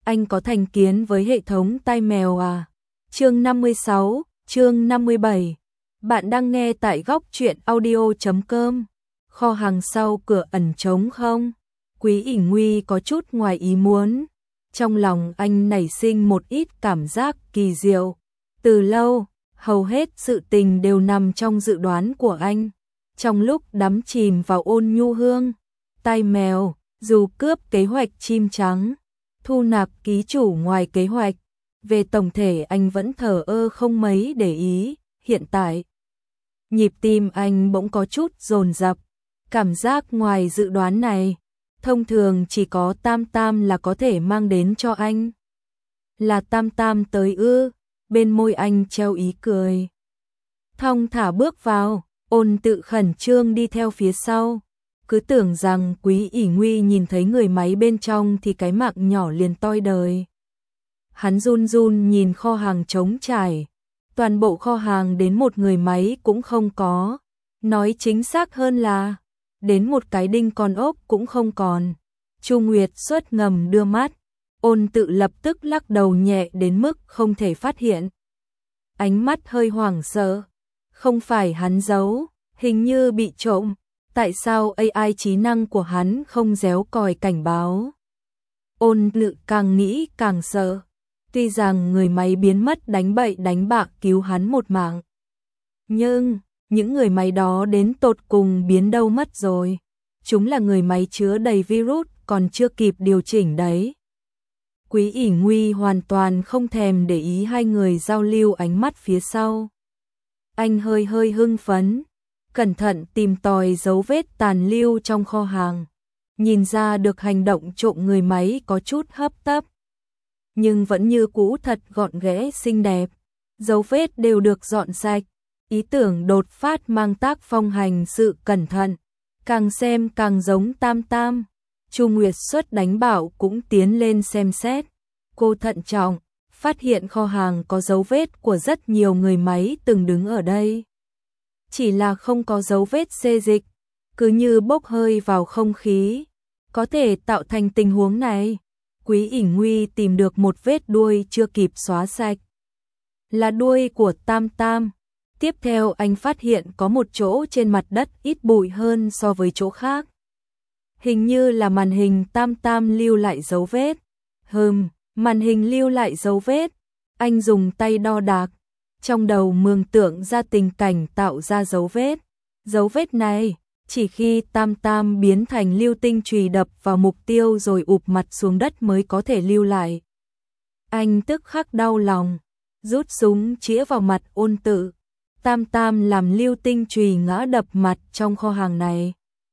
anh có thành kiến với hệ thống tai mèo à? Chương 56, chương 57. Bạn đang nghe tại góc truyện audio.com. Kho hàng sau cửa ẩn trống không? Quý ỷ Nguy có chút ngoài ý muốn. Trong lòng anh nảy sinh một ít cảm giác kỳ diệu. Từ lâu, hầu hết sự tình đều nằm trong dự đoán của anh. Trong lúc đắm chìm vào Ôn Nhu Hương, tai mèo, dù cướp kế hoạch chim trắng, thu nạp ký chủ ngoài kế hoạch, về tổng thể anh vẫn thờ ơ không mấy để ý. Hiện tại, nhịp tim anh bỗng có chút dồn dập. Cảm giác ngoài dự đoán này, thông thường chỉ có Tam Tam là có thể mang đến cho anh. Là Tam Tam tới ư? Bên môi anh treo ý cười. Thong thả bước vào, Ôn Tự khẩn trương đi theo phía sau. Cứ tưởng rằng Quý ỷ Nguy nhìn thấy người máy bên trong thì cái mạng nhỏ liền toi đời. Hắn run run nhìn kho hàng trống trải. Toàn bộ kho hàng đến một người máy cũng không có. Nói chính xác hơn là đến một cái đinh con ốc cũng không còn. Chu Nguyệt Xuất ngầm đưa mắt. Ôn Tự lập tức lắc đầu nhẹ đến mức không thể phát hiện. Ánh mắt hơi hoảng sợ. Không phải hắn giấu, hình như bị trộm. Tại sao AI trí năng của hắn không réo còi cảnh báo? Ôn Tự càng nghĩ càng sợ. Tuy rằng người máy biến mất đánh bậy đánh bạ cứu hắn một mạng, nhưng những người máy đó đến tột cùng biến đâu mất rồi? Chúng là người máy chứa đầy virus còn chưa kịp điều chỉnh đấy. Quý ỷ Nguy hoàn toàn không thèm để ý hai người giao lưu ánh mắt phía sau. Anh hơi hưng phấn, cẩn thận tìm tòi dấu vết tàn lưu trong kho hàng. Nhìn ra được hành động trộm người máy có chút hấp tấp, nhưng vẫn như cũ thật gọn ghẽ xinh đẹp. Dấu vết đều được dọn sạch. Ý tưởng đột phát mang tác phong hành sự cẩn thận, càng xem càng giống Tam Tam. Chu Nguyệt Xuất đánh bảo cũng tiến lên xem xét. Cô thận trọng, phát hiện kho hàng có dấu vết của rất nhiều người máy từng đứng ở đây. Chỉ là không có dấu vết xê dịch, cứ như bốc hơi vào không khí. Có thể tạo thành tình huống này. Quý ỷ Nguy tìm được một vết đuôi chưa kịp xóa sạch. Là đuôi của Tam Tam. Tiếp theo anh phát hiện có một chỗ trên mặt đất ít bụi hơn so với chỗ khác. Hình như là màn hình Tam Tam lưu lại dấu vết. Màn hình lưu lại dấu vết. Anh dùng tay đo đạc. Trong đầu mường tượng ra tình cảnh tạo ra dấu vết. Dấu vết này, chỉ khi Tam Tam biến thành lưu tinh chùy đập vào mục tiêu rồi ụp mặt xuống đất mới có thể lưu lại. Anh tức khắc đau lòng, rút súng chĩa vào mặt Ôn Tự. Tam Tam làm lưu tinh chùy ngã đập mặt trong kho hàng này.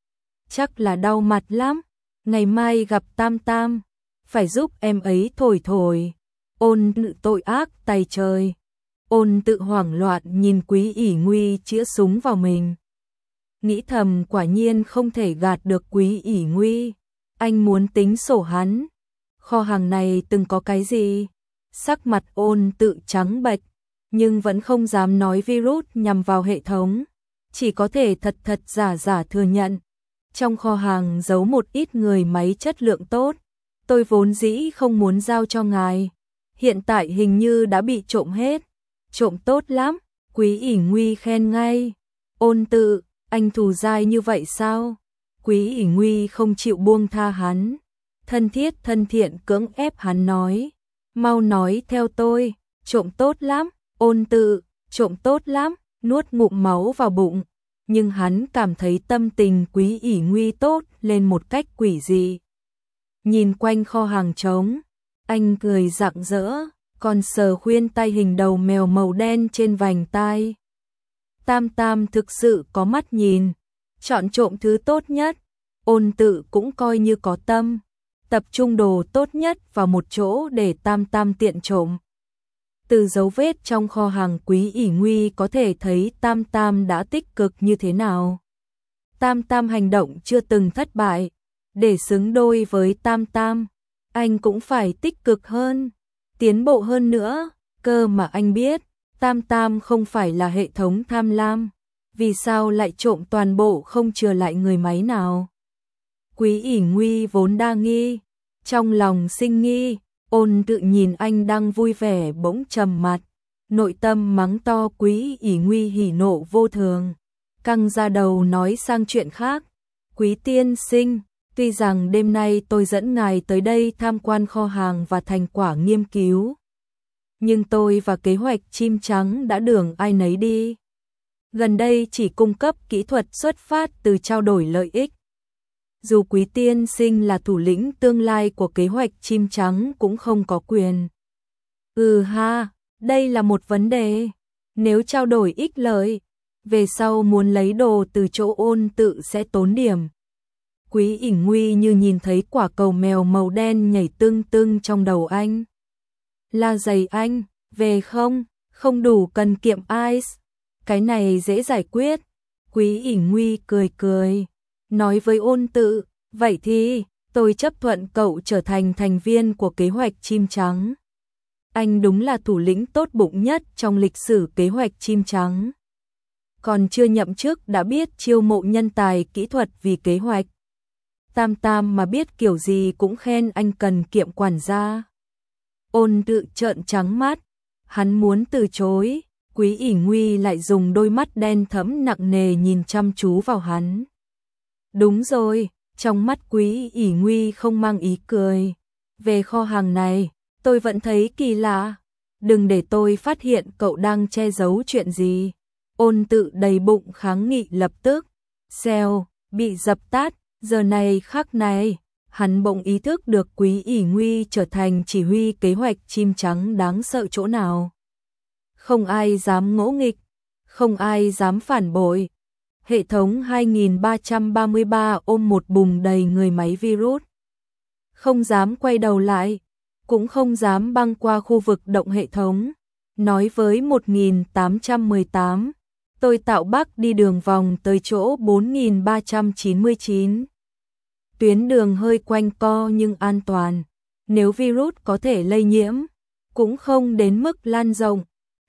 Chắc là đau mặt lắm. Ngày mai gặp Tam Tam, phải giúp em ấy thổi. Ôn Tự tội ác tày trời. Ôn Tự hoảng loạn nhìn Quý ỷ Nguy chĩa súng vào mình. Nghĩ thầm quả nhiên không thể gạt được Quý ỷ Nguy. Anh muốn tính sổ hắn. Kho hàng này từng có cái gì? Sắc mặt Ôn Tự trắng bệch, nhưng vẫn không dám nói virus nhằm vào hệ thống. Chỉ có thể thật giả thừa nhận. Trong kho hàng giấu một ít người máy chất lượng tốt. Tôi vốn dĩ không muốn giao cho ngài. Hiện tại hình như đã bị trộm hết. Trộm tốt lắm. Quý ỷ Nguy khen ngay. Ôn Tự, anh thù dai như vậy sao? Quý ỷ Nguy không chịu buông tha hắn. Thân thiết thân thiện cưỡng ép hắn nói. Mau nói theo tôi. Trộm tốt lắm. Ôn Tự, trộm tốt lắm. Nuốt ngụm máu vào bụng. Nhưng hắn cảm thấy tâm tình Quý ỷ Nguy tốt lên một cách quỷ dị. Nhìn quanh kho hàng trống, anh cười rạng rỡ, còn sờ khuyên tay hình đầu mèo màu đen trên vành tai. Tam Tam thực sự có mắt nhìn, chọn trộm thứ tốt nhất. Ôn Tự cũng coi như có tâm, tập trung đồ tốt nhất vào một chỗ để Tam Tam tiện trộm. Từ dấu vết trong kho hàng Quý ỷ Nguy có thể thấy Tam Tam đã tích cực như thế nào. Tam Tam hành động chưa từng thất bại. Để xứng đôi với Tam Tam, anh cũng phải tích cực hơn, tiến bộ hơn nữa. Cơ mà anh biết, Tam Tam không phải là hệ thống tham lam. Vì sao lại trộm toàn bộ không chừa lại người máy nào? Quý ỷ Nguy vốn đa nghi, trong lòng sinh nghi, Ôn Tự nhìn anh đang vui vẻ bỗng trầm mặt, nội tâm mắng to Quý ỷ nguy hỉ nộ vô thường, căng ra đầu nói sang chuyện khác. Quý tiên sinh, tuy rằng đêm nay tôi dẫn ngài tới đây tham quan kho hàng và thành quả nghiên cứu, nhưng tôi và kế hoạch chim trắng đã đường ai nấy đi. Gần đây chỉ cung cấp kỹ thuật xuất phát từ trao đổi lợi ích. Dù Quý tiên sinh là thủ lĩnh tương lai của kế hoạch chim trắng cũng không có quyền. Ha, đây là một vấn đề. Nếu trao đổi ích lợi, về sau muốn lấy đồ từ chỗ Ôn Tự sẽ tốn điểm. Quý ỷ nguy như nhìn thấy quả cầu mèo màu đen nhảy tưng tưng trong đầu anh. La giày anh, về không? Không đủ cần kiệm ice. Cái này dễ giải quyết. Quý ỷ nguy cười cười, nói với Ôn Tự, vậy thì tôi chấp thuận cậu trở thành thành viên của kế hoạch chim trắng. Anh đúng là thủ lĩnh tốt bụng nhất trong lịch sử kế hoạch chim trắng. Còn chưa nhậm chức đã biết chiêu mộ nhân tài kỹ thuật vì kế hoạch. Tam Tam mà biết kiểu gì cũng khen anh cần kiệm quản gia. Ôn Tự trợn trắng mắt, hắn muốn từ chối, Quý ỷ nguy lại dùng đôi mắt đen thẫm nặng nề nhìn chăm chú vào hắn. Đúng rồi, trong mắt Quý ỷ nguy không mang ý cười. Về kho hàng này, tôi vẫn thấy kỳ lạ. Đừng để tôi phát hiện cậu đang che giấu chuyện gì. Ôn Tự đầy bụng kháng nghị lập tức. Xèo, bị dập tắt, giờ này khắc này, hắn bỗng ý thức được Quý ỷ nguy trở thành chỉ huy kế hoạch chim trắng đáng sợ chỗ nào. Không ai dám ngỗ nghịch, không ai dám phản bội. Hệ thống 2333 ôm một bùng đầy người máy virus. Không dám quay đầu lại, cũng không dám băng qua khu vực động hệ thống. Nói với 1818, tôi tạo Bắc đi đường vòng tới chỗ 4399. Tuyến đường hơi quanh co nhưng an toàn. Nếu virus có thể lây nhiễm, cũng không đến mức lan rộng.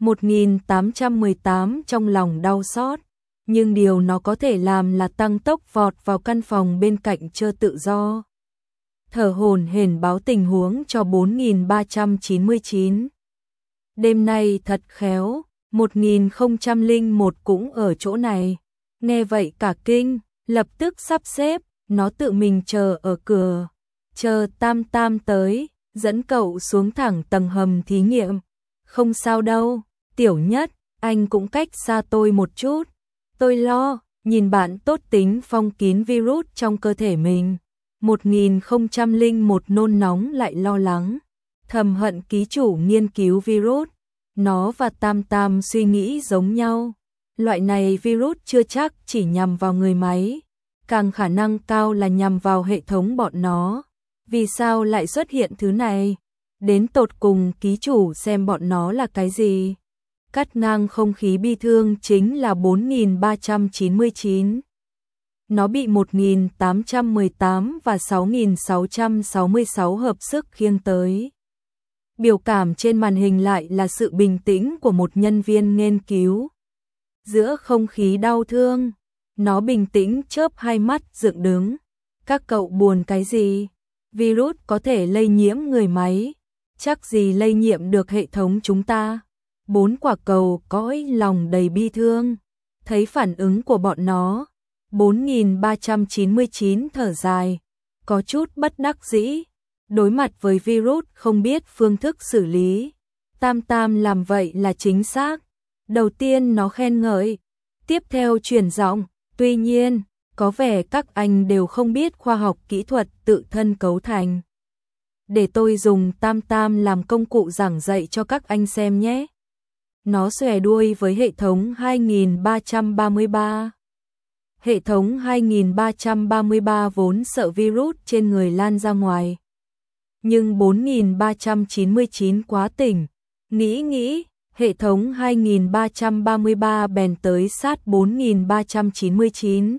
1818 trong lòng đau xót, nhưng điều nó có thể làm là tăng tốc vọt vào căn phòng bên cạnh Trơ Tự Do. Thở hổn hển báo tình huống cho 4399. Đêm nay thật khéo, 1001 cũng ở chỗ này. Nghe vậy cả kinh, lập tức sắp xếp, nó tự mình chờ ở cửa. Chờ Tam Tam tới, dẫn cậu xuống thẳng tầng hầm thí nghiệm. Không sao đâu, Tiểu Nhất, anh cũng cách xa tôi một chút. Tôi lo, nhìn bạn tốt tính phong kín virus trong cơ thể mình. 1001 nôn nóng lại lo lắng, thầm hận ký chủ nghiên cứu virus. Nó và Tam Tam suy nghĩ giống nhau. Loại này virus chưa chắc chỉ nhằm vào người máy, càng khả năng cao là nhằm vào hệ thống bọn nó. Vì sao lại xuất hiện thứ này? Đến tột cùng ký chủ xem bọn nó là cái gì? Cắt ngang không khí bi thương chính là 4399. Nó bị 1818 và 6666 hợp sức khiêng tới. Biểu cảm trên màn hình lại là sự bình tĩnh của một nhân viên nghiên cứu. Giữa không khí đau thương, nó bình tĩnh chớp hai mắt dựng đứng. Các cậu buồn cái gì? Virus có thể lây nhiễm người máy, chắc gì lây nhiễm được hệ thống chúng ta. 4 quả cầu cõi lòng đầy bi thương, thấy phản ứng của bọn nó. 4399 thở dài, có chút bất đắc dĩ. Đối mặt với virus không biết phương thức xử lý, Tam Tam làm vậy là chính xác. Đầu tiên nó khen ngợi, tiếp theo chuyển giọng, tuy nhiên, có vẻ các anh đều không biết khoa học kỹ thuật tự thân cấu thành. Để tôi dùng Tam Tam làm công cụ giảng dạy cho các anh xem nhé. Nó xòe đuôi với hệ thống 2333. Hệ thống 2333 vốn sợ virus trên người lan ra ngoài. Nhưng 4399 quá tỉnh, nghĩ, hệ thống 2333 bèn tới sát 4399.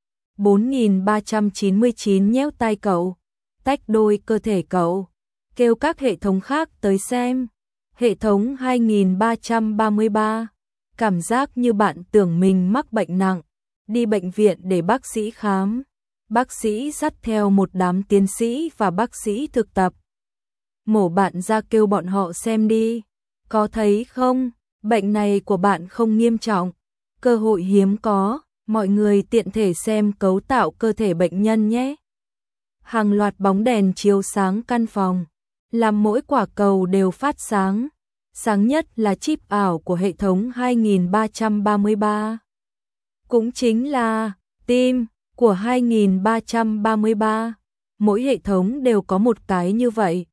4399 nhéo tay cậu, tách đôi cơ thể cậu, kêu các hệ thống khác tới xem. Hệ thống 2333, cảm giác như bạn tưởng mình mắc bệnh nặng, đi bệnh viện để bác sĩ khám. Bác sĩ dắt theo một đám tiến sĩ và bác sĩ thực tập. mổ bạn ra kêu bọn họ xem đi. Có thấy không, bệnh này của bạn không nghiêm trọng, cơ hội hiếm có, mọi người tiện thể xem cấu tạo cơ thể bệnh nhân nhé. Hàng loạt bóng đèn chiếu sáng căn phòng, làm mỗi quả cầu đều phát sáng. Sáng nhất là chip ảo của hệ thống 2333. Cũng chính là tim của 2333. Mỗi hệ thống đều có một cái như vậy.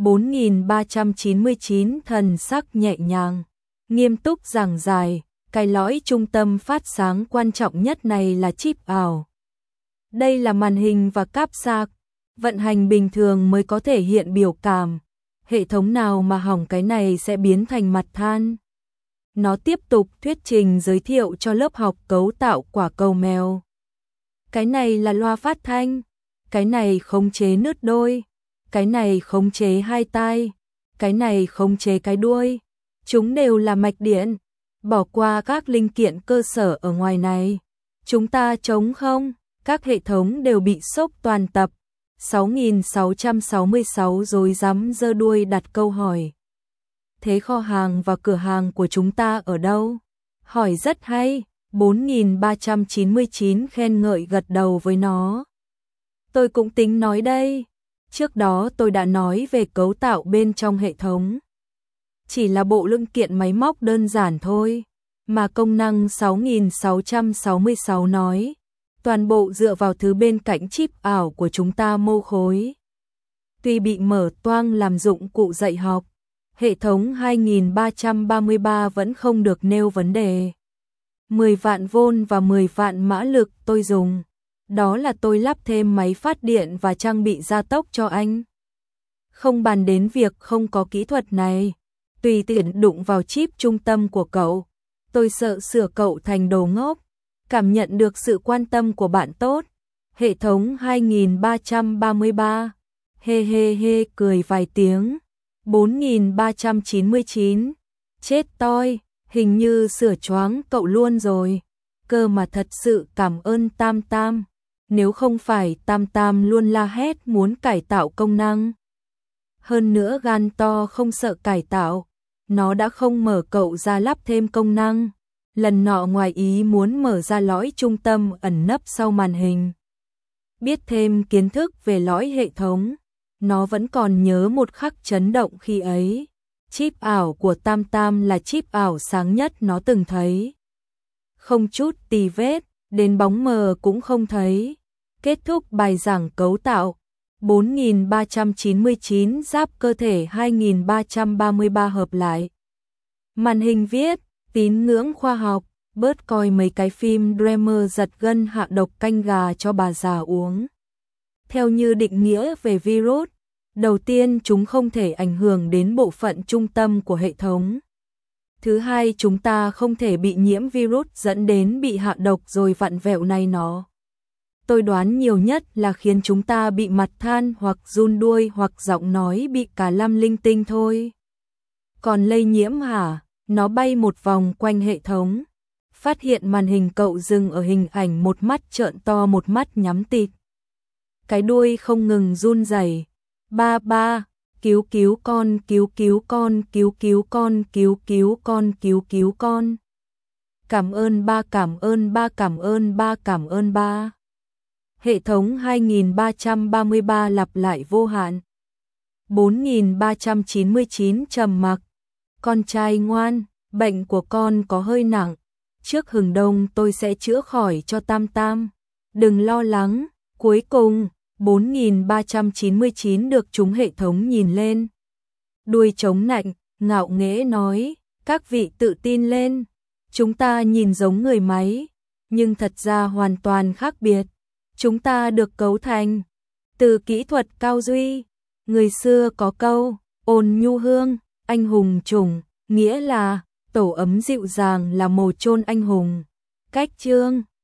4399 thần sắc nhẹ nhàng, nghiêm túc giảng giải, cái lõi trung tâm phát sáng quan trọng nhất này là chip ảo. Đây là màn hình và cáp sạc, vận hành bình thường mới có thể hiện biểu cảm. Hệ thống nào mà hỏng cái này sẽ biến thành mặt than. Nó tiếp tục thuyết trình giới thiệu cho lớp học cấu tạo quả cầu mèo. Cái này là loa phát thanh, cái này khống chế nứt đôi, cái này khống chế hai tai, cái này khống chế cái đuôi. Chúng đều là mạch điện, bỏ qua các linh kiện cơ sở ở ngoài này. Chúng ta trống không, các hệ thống đều bị sốc toàn tập. 6666 rối rắm giơ đuôi đặt câu hỏi. Thế kho hàng và cửa hàng của chúng ta ở đâu? Hỏi rất hay, 4399 khen ngợi gật đầu với nó. Tôi cũng tính nói đây, trước đó tôi đã nói về cấu tạo bên trong hệ thống. Chỉ là bộ linh kiện máy móc đơn giản thôi, mà công năng 6666 nói. Toàn bộ dựa vào thứ bên cạnh chip ảo của chúng ta mô khối. Tuy bị mở toang làm dụng cụ dạy học, hệ thống 2333 vẫn không được nêu vấn đề. 10 vạn vôn và 10 vạn mã lực tôi dùng. Đó là tôi lắp thêm máy phát điện và trang bị gia tốc cho anh. Không bàn đến việc không có kỹ thuật này. Tùy tiện đụng vào chip trung tâm của cậu. Tôi sợ sửa cậu thành đồ ngốc. Cảm nhận được sự quan tâm của bạn tốt. Hệ thống 2333. Hê hê hê cười vài tiếng. 4399. Chết toi, hình như sửa choáng cậu luôn rồi. Cơ mà thật sự cảm ơn Tam Tam. Nếu không phải Tam Tam luôn la hét muốn cải tạo công năng. Hơn nữa gan to không sợ cải tạo. Nó đã không mở cậu ra lắp thêm công năng. Lần nọ ngoài ý muốn mở ra lõi trung tâm ẩn nấp sau màn hình. Biết thêm kiến thức về lõi hệ thống. Nó vẫn còn nhớ một khắc chấn động khi ấy. Chip ảo của Tam Tam là chip ảo sáng nhất nó từng thấy. Không chút tì vết, đến bóng mờ cũng không thấy. Kết thúc bài giảng cấu tạo. 4399 giáp cơ thể 2333 hợp lại. Màn hình viết, tín ngưỡng khoa học, bớt coi mấy cái phim Dreamer giật gân hạ độc canh gà cho bà già uống. Theo như định nghĩa về virus, đầu tiên chúng không thể ảnh hưởng đến bộ phận trung tâm của hệ thống. Thứ hai, chúng ta không thể bị nhiễm virus dẫn đến bị hạ độc rồi vặn vẹo này nó. Tôi đoán nhiều nhất là khiến chúng ta bị mặt than hoặc run đuôi hoặc giọng nói bị cả lăm linh tinh thôi. Còn lây nhiễm hả? Nó bay một vòng quanh hệ thống. Phát hiện màn hình cậu dừng ở hình ảnh một mắt trợn to một mắt nhắm tịt. Cái đuôi không ngừng run rẩy. Ba ba, cứu cứu con, cứu cứu con, cứu cứu con, cứu cứu con, cứu cứu con. Cảm ơn ba, cảm ơn ba, cảm ơn ba, cảm ơn ba. Hệ thống 2333 lặp lại vô hạn. 4399 trầm mặc. Con trai ngoan, bệnh của con có hơi nặng. Trước hừng đông tôi sẽ chữa khỏi cho Tam Tam. Đừng lo lắng. Cuối cùng, 4399 được trúng hệ thống nhìn lên. Đuôi chống nạnh, ngạo nghễ nói, các vị tự tin lên. Chúng ta nhìn giống người máy, nhưng thật ra hoàn toàn khác biệt. Chúng ta được cấu thành từ kỹ thuật cao duy. Người xưa có câu, ôn nhu hương, anh hùng chủng, nghĩa là tổ ấm dịu dàng là mồ chôn anh hùng. Cách chương